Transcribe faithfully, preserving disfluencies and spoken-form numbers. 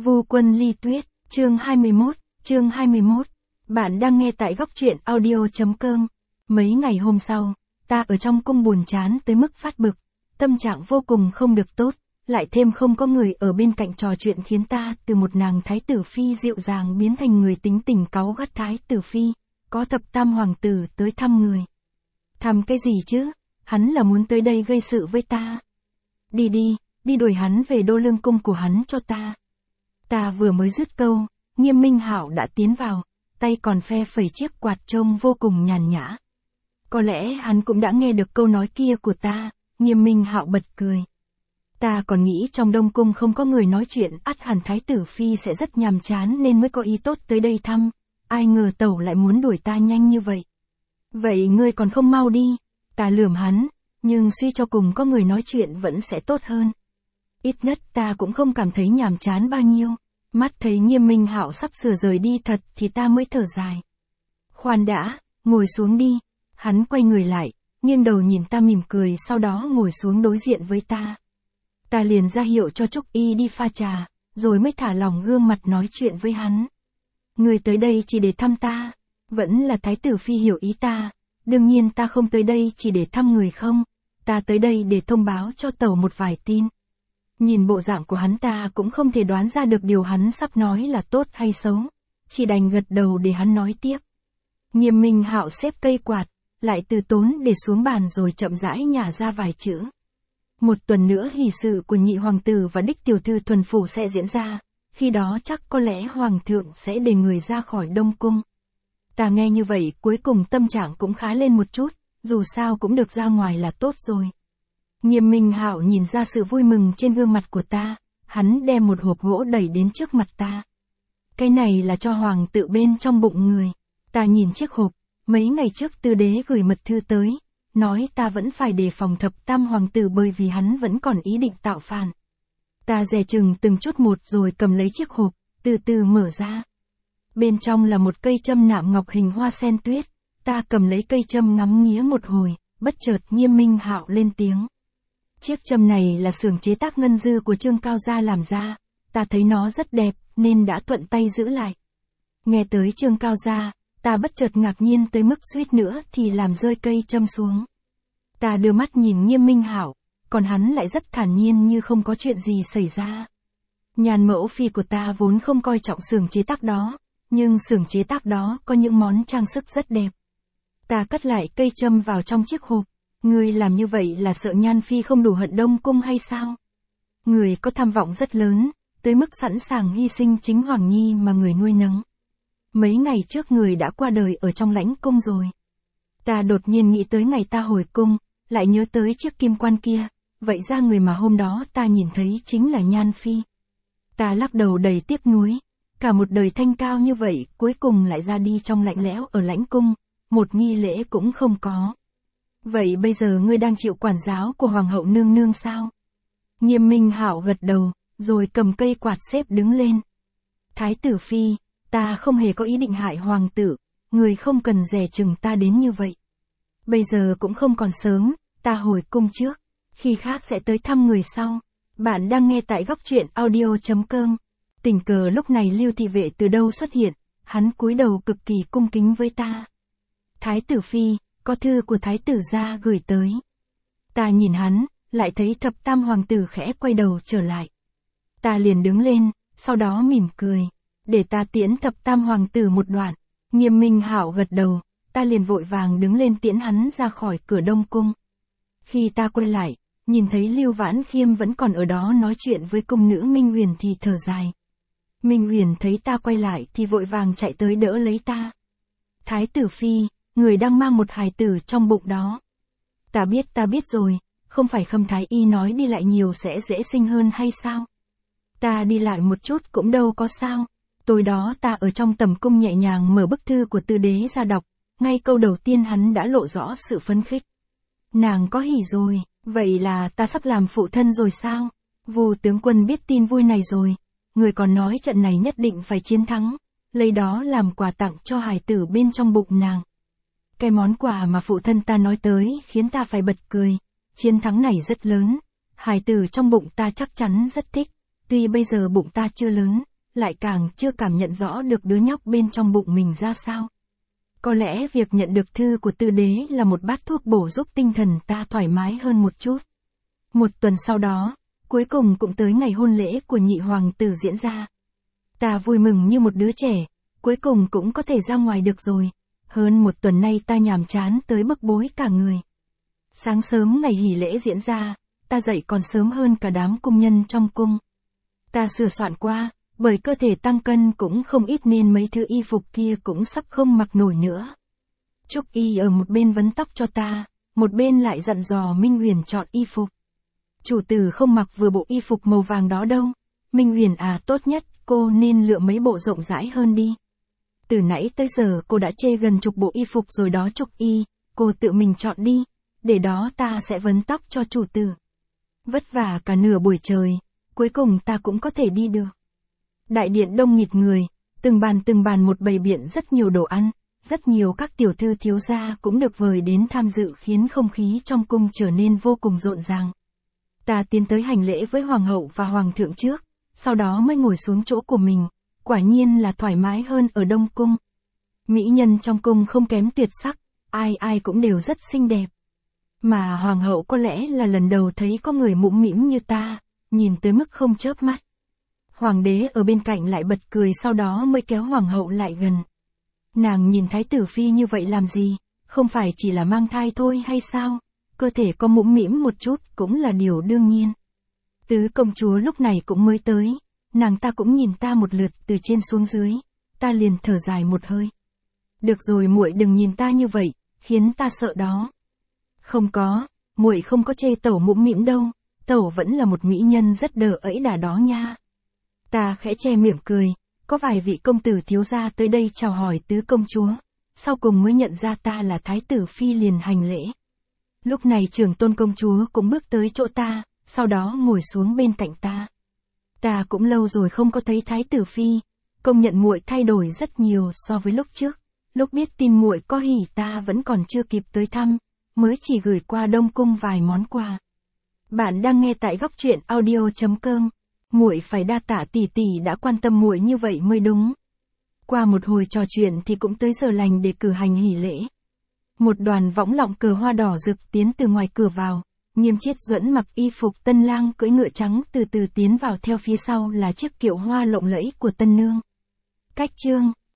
Vu Quân Ly Tuyết, chương hai mươi mốt, chương hai mươi mốt. Bạn đang nghe tại góc truyện audio.com. Mấy ngày hôm sau, ta ở trong cung buồn chán tới mức phát bực, tâm trạng vô cùng không được tốt, lại thêm không có người ở bên cạnh trò chuyện khiến ta từ một nàng thái tử phi dịu dàng biến thành người tính tình cáu gắt thái tử phi, có thập tam hoàng tử tới thăm người. Thăm cái gì chứ, hắn là muốn tới đây gây sự với ta. Đi đi, đi đuổi hắn về đô lương cung của hắn cho ta. Ta vừa mới dứt câu, Nghiêm Minh Hạo đã tiến vào, tay còn phe phẩy chiếc quạt trông vô cùng nhàn nhã. Có lẽ hắn cũng đã nghe được câu nói kia của ta, Nghiêm Minh Hạo bật cười. Ta còn nghĩ trong đông cung không có người nói chuyện, ắt hẳn thái tử phi sẽ rất nhàm chán nên mới có ý tốt tới đây thăm, ai ngờ tẩu lại muốn đuổi ta nhanh như vậy. Vậy ngươi còn không mau đi, ta lườm hắn, nhưng suy cho cùng có người nói chuyện vẫn sẽ tốt hơn. Ít nhất ta cũng không cảm thấy nhàm chán bao nhiêu. Mắt thấy Nghiêm Minh Hạo sắp sửa rời đi thật thì ta mới thở dài. Khoan đã, ngồi xuống đi. Hắn quay người lại, nghiêng đầu nhìn ta mỉm cười, sau đó ngồi xuống đối diện với ta. Ta liền ra hiệu cho Trúc Y đi pha trà, rồi mới thả lỏng gương mặt nói chuyện với hắn. Người tới đây chỉ để thăm ta, vẫn là thái tử phi hiểu ý ta. Đương nhiên ta không tới đây chỉ để thăm người không, ta tới đây để thông báo cho tẩu một vài tin. Nhìn bộ dạng của hắn ta cũng không thể đoán ra được điều hắn sắp nói là tốt hay xấu, chỉ đành gật đầu để hắn nói tiếp. Nghiêm Minh Hạo xếp cây quạt, lại từ tốn để xuống bàn rồi chậm rãi nhả ra vài chữ. Một tuần nữa hỷ sự của nhị hoàng tử và đích tiểu thư thuần phủ sẽ diễn ra, khi đó chắc có lẽ hoàng thượng sẽ để người ra khỏi đông cung. Ta nghe như vậy cuối cùng tâm trạng cũng khá lên một chút, dù sao cũng được ra ngoài là tốt rồi. Nghiêm Minh Hạo nhìn ra sự vui mừng trên gương mặt của ta, hắn đem một hộp gỗ đẩy đến trước mặt ta. Cái này là cho hoàng tử bên trong bụng người. Ta nhìn chiếc hộp, mấy ngày trước tư đế gửi mật thư tới, nói ta vẫn phải đề phòng thập tam hoàng tử bởi vì hắn vẫn còn ý định tạo phản. Ta dè chừng từng chút một rồi cầm lấy chiếc hộp, từ từ mở ra. Bên trong là một cây châm nạm ngọc hình hoa sen tuyết, ta cầm lấy cây châm ngắm nghía một hồi, bất chợt Nghiêm Minh Hạo lên tiếng. Chiếc châm này là xưởng chế tác ngân dư của Trương Cao gia làm ra, ta thấy nó rất đẹp, nên đã thuận tay giữ lại. Nghe tới Trương Cao gia, ta bất chợt ngạc nhiên tới mức suýt nữa thì làm rơi cây châm xuống. Ta đưa mắt nhìn Nghiêm Minh Hạo, còn hắn lại rất thản nhiên như không có chuyện gì xảy ra. Nhàn mẫu phi của ta vốn không coi trọng xưởng chế tác đó, nhưng xưởng chế tác đó có những món trang sức rất đẹp. Ta cất lại cây châm vào trong chiếc hộp. Người làm như vậy là sợ Nhan Phi không đủ hận đông cung hay sao? Người có tham vọng rất lớn, tới mức sẵn sàng hy sinh chính Hoàng Nhi mà người nuôi nấng. Mấy ngày trước người đã qua đời ở trong lãnh cung rồi. Ta đột nhiên nghĩ tới ngày ta hồi cung, lại nhớ tới chiếc kim quan kia, vậy ra người mà hôm đó ta nhìn thấy chính là Nhan Phi. Ta lắc đầu đầy tiếc nuối, cả một đời thanh cao như vậy cuối cùng lại ra đi trong lạnh lẽo ở lãnh cung, một nghi lễ cũng không có. Vậy bây giờ ngươi đang chịu quản giáo của hoàng hậu nương nương sao? Nghiêm Minh Hạo gật đầu, rồi cầm cây quạt xếp đứng lên. Thái tử phi, ta không hề có ý định hại hoàng tử, người không cần dè chừng ta đến như vậy. Bây giờ cũng không còn sớm, ta hồi cung trước, khi khác sẽ tới thăm người sau. Bạn đang nghe tại góc truyện audio.com. Tình cờ lúc này Lưu thị vệ từ đâu xuất hiện, hắn cúi đầu cực kỳ cung kính với ta. Thái tử phi, có thư của thái tử gia gửi tới. Ta nhìn hắn, lại thấy thập tam hoàng tử khẽ quay đầu trở lại. Ta liền đứng lên, sau đó mỉm cười, để ta tiễn thập tam hoàng tử một đoạn. Nghiêm Minh Hạo gật đầu, ta liền vội vàng đứng lên tiễn hắn ra khỏi cửa đông cung. Khi ta quay lại, nhìn thấy Lưu Vãn Khiêm vẫn còn ở đó nói chuyện với cung nữ Minh Huyền thì thở dài. Minh Huyền thấy ta quay lại thì vội vàng chạy tới đỡ lấy ta. Thái tử phi, người đang mang một hài tử trong bụng đó. Ta biết ta biết rồi, không phải Khâm Thái y nói đi lại nhiều sẽ dễ sinh hơn hay sao? Ta đi lại một chút cũng đâu có sao. Tối đó ta ở trong tầm cung nhẹ nhàng mở bức thư của tư đế ra đọc, ngay câu đầu tiên hắn đã lộ rõ sự phấn khích. Nàng có hỉ rồi, vậy là ta sắp làm phụ thân rồi sao? Vù tướng quân biết tin vui này rồi, người còn nói trận này nhất định phải chiến thắng, lấy đó làm quà tặng cho hài tử bên trong bụng nàng. Cái món quà mà phụ thân ta nói tới khiến ta phải bật cười, chiến thắng này rất lớn, hài tử trong bụng ta chắc chắn rất thích, tuy bây giờ bụng ta chưa lớn, lại càng chưa cảm nhận rõ được đứa nhóc bên trong bụng mình ra sao. Có lẽ việc nhận được thư của tư đế là một bát thuốc bổ giúp tinh thần ta thoải mái hơn một chút. Một tuần sau đó, cuối cùng cũng tới ngày hôn lễ của nhị hoàng tử diễn ra. Ta vui mừng như một đứa trẻ, cuối cùng cũng có thể ra ngoài được rồi. Hơn một tuần nay ta nhàm chán tới bức bối cả người. Sáng sớm ngày hỷ lễ diễn ra, ta dậy còn sớm hơn cả đám cung nhân trong cung. Ta sửa soạn qua, bởi cơ thể tăng cân cũng không ít nên mấy thứ y phục kia cũng sắp không mặc nổi nữa. Trúc Y ở một bên vấn tóc cho ta, một bên lại dặn dò Minh Huyền chọn y phục. Chủ tử không mặc vừa bộ y phục màu vàng đó đâu. Minh Huyền à, tốt nhất cô nên lựa mấy bộ rộng rãi hơn đi. Từ nãy tới giờ cô đã chê gần chục bộ y phục rồi đó Trúc Y, cô tự mình chọn đi, để đó ta sẽ vấn tóc cho chủ tử. Vất vả cả nửa buổi trời, cuối cùng ta cũng có thể đi được. Đại điện đông nghịt người, từng bàn từng bàn một bày biện rất nhiều đồ ăn, rất nhiều các tiểu thư thiếu gia cũng được vời đến tham dự khiến không khí trong cung trở nên vô cùng rộn ràng. Ta tiến tới hành lễ với hoàng hậu và hoàng thượng trước, sau đó mới ngồi xuống chỗ của mình, quả nhiên là thoải mái hơn ở đông cung. Mỹ nhân trong cung không kém tuyệt sắc, ai ai cũng đều rất xinh đẹp. Mà hoàng hậu có lẽ là lần đầu thấy có người mũm mĩm như ta, nhìn tới mức không chớp mắt. Hoàng đế ở bên cạnh lại bật cười, sau đó mới kéo hoàng hậu lại gần. Nàng nhìn thái tử phi như vậy làm gì, không phải chỉ là mang thai thôi hay sao, cơ thể có mũm mĩm một chút cũng là điều đương nhiên. Tứ công chúa lúc này cũng mới tới, nàng ta cũng nhìn ta một lượt từ trên xuống dưới, ta liền thở dài một hơi. Được rồi muội đừng nhìn ta như vậy, khiến ta sợ đó. Không có, muội không có chê tẩu mũm mĩm đâu, tẩu vẫn là một mỹ nhân rất đờ ẫy đà đó nha. Ta khẽ che miệng cười, có vài vị công tử thiếu gia tới đây chào hỏi tứ công chúa, sau cùng mới nhận ra ta là thái tử phi liền hành lễ. Lúc này trưởng tôn công chúa cũng bước tới chỗ ta, sau đó ngồi xuống bên cạnh ta. Ta cũng lâu rồi không có thấy thái tử phi, công nhận muội thay đổi rất nhiều so với lúc trước. Lúc biết tin muội có hỉ ta vẫn còn chưa kịp tới thăm, mới chỉ gửi qua Đông cung vài món quà. Bạn đang nghe tại góc truyện audio chấm com. Muội phải đa tạ tỷ tỷ đã quan tâm muội như vậy mới đúng. Qua một hồi trò chuyện thì cũng tới giờ lành để cử hành hỷ lễ. Một đoàn võng lọng cờ hoa đỏ rực tiến từ ngoài cửa vào, Nghiêm Chiết Duẫn mặc y phục tân lang cưỡi ngựa trắng từ từ tiến vào, theo phía sau là chiếc kiệu hoa lộng lẫy của tân nương. Cách chương